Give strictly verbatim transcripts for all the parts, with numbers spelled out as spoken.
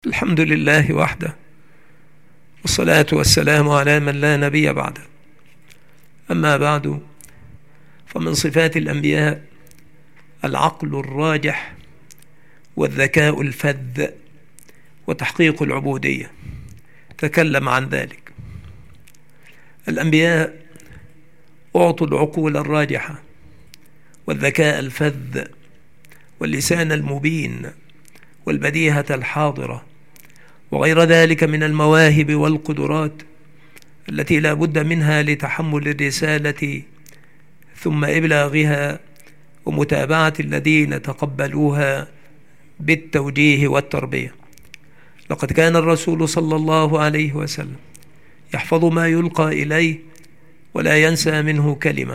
الحمد لله وحده، والصلاة والسلام على من لا نبي بعده. أما بعد، فمن صفات الأنبياء العقل الراجح والذكاء الفذ وتحقيق العبودية. تكلم عن ذلك. الأنبياء أعطوا العقول الراجحة والذكاء الفذ واللسان المبين والبديهة الحاضرة وغير ذلك من المواهب والقدرات التي لا بد منها لتحمل الرسالة ثم إبلاغها ومتابعة الذين تقبلوها بالتوجيه والتربية. لقد كان الرسول صلى الله عليه وسلم يحفظ ما يلقى إليه ولا ينسى منه كلمة.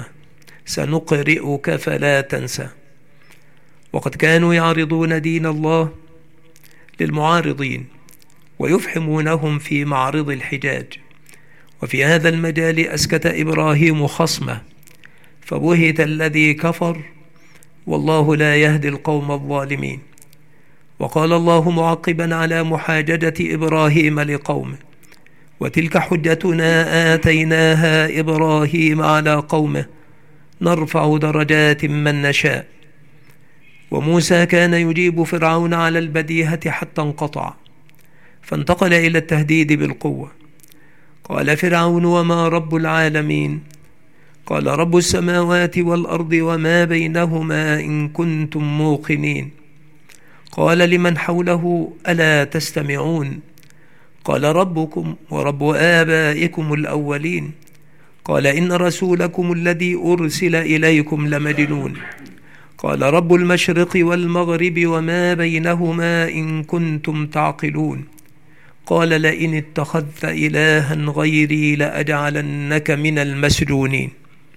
سنقرئك فلا تنسى. وقد كانوا يعرضون دين الله للمعارضين ويفحمونهم في معرض الحجاج. وفي هذا المجال أسكت إبراهيم خصمه فبهت الذي كفر والله لا يهدي القوم الظالمين. وقال الله معقبا على محاججة إبراهيم لقومه: وتلك حجتنا آتيناها إبراهيم على قومه نرفع درجات من نشاء. وموسى كان يجيب فرعون على البديهة حتى انقطع، فانتقل إلى التهديد بالقوة. قال فرعون: وما رب العالمين؟ قال: رب السماوات والأرض وما بينهما إن كنتم موقنين. قال لمن حوله: ألا تستمعون؟ قال: ربكم ورب آبائكم الأولين. قال: إن رسولكم الذي أرسل إليكم لمجنون. قال: رب المشرق والمغرب وما بينهما إن كنتم تعقلون. قال: لئن اتخذت إلها غيري لأجعلنك من المسجونين.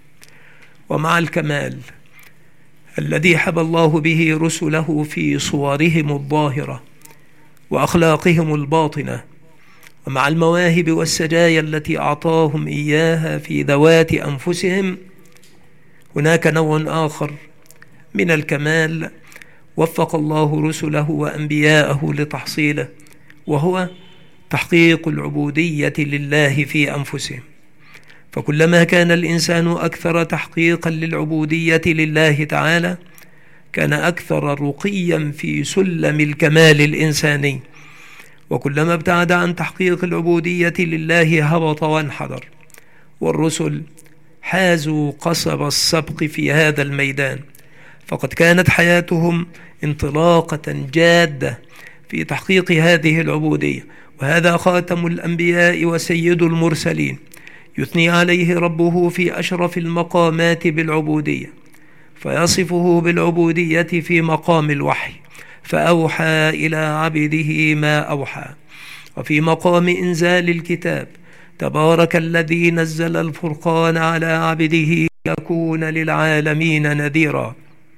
ومع الكمال الذي حبى الله به رسله في صورهم الظاهرة وأخلاقهم الباطنة، ومع المواهب والسجايا التي أعطاهم إياها في ذوات أنفسهم، هناك نوع آخر من الكمال وفق الله رسله وأنبياءه لتحصيله، وهو تحقيق العبودية لله في أنفسهم. فكلما كان الإنسان أكثر تحقيقا للعبودية لله تعالى كان أكثر رقيا في سلم الكمال الإنساني، وكلما ابتعد عن تحقيق العبودية لله هبط وانحدر. والرسل حازوا قصب السبق في هذا الميدان، فقد كانت حياتهم انطلاقة جادة في تحقيق هذه العبودية. وهذا خاتم الأنبياء وسيد المرسلين، يثني عليه ربه في أشرف المقامات بالعبودية، فيصفه بالعبودية في مقام الوحي: فأوحى إلى عبده ما أوحى. وفي مقام إنزال الكتاب: تبارك الذي نزل الفرقان على عبده ليكون للعالمين نذيرا.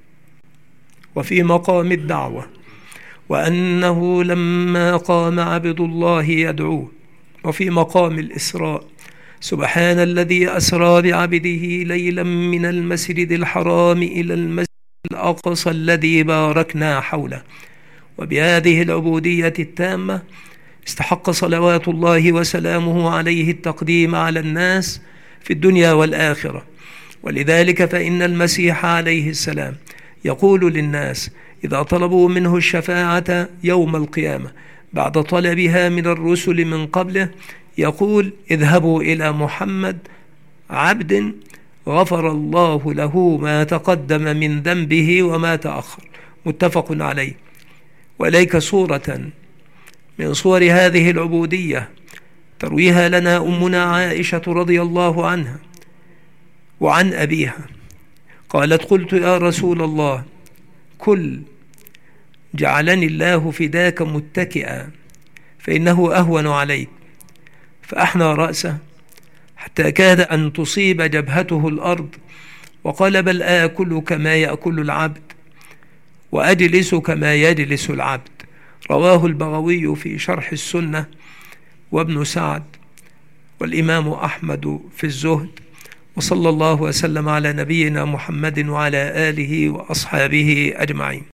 وفي مقام الدعوة: وأنه لما قام عبد الله يدعوه. وفي مقام الإسراء: سبحان الذي أسرى بعبده ليلا من المسجد الحرام إلى المسجد الأقصى الذي باركنا حوله. وبهذه العبودية التامة استحق صلوات الله وسلامه عليه التقديم على الناس في الدنيا والآخرة. ولذلك فإن المسيح عليه السلام يقول للناس إذا طلبوا منه الشفاعة يوم القيامة بعد طلبها من الرسل من قبله، يقول: اذهبوا إلى محمد عبد غفر الله له ما تقدم من ذنبه وما تأخر. متفق عليه. وإليك صورة من صور هذه العبودية ترويها لنا أمنا عائشة رضي الله عنها وعن أبيها. قالت: قلت يا رسول الله كل جعلني الله فداك متكئا فإنه أهون عليك. فأحنى رأسه حتى كاد أن تصيب جبهته الأرض وقال: بل آكل كما يأكل العبد وأجلس كما يجلس العبد. رواه البغوي في شرح السنة، وابن سعد، والإمام أحمد في الزهد. وصلى الله وسلم على نبينا محمد وعلى آله وأصحابه أجمعين.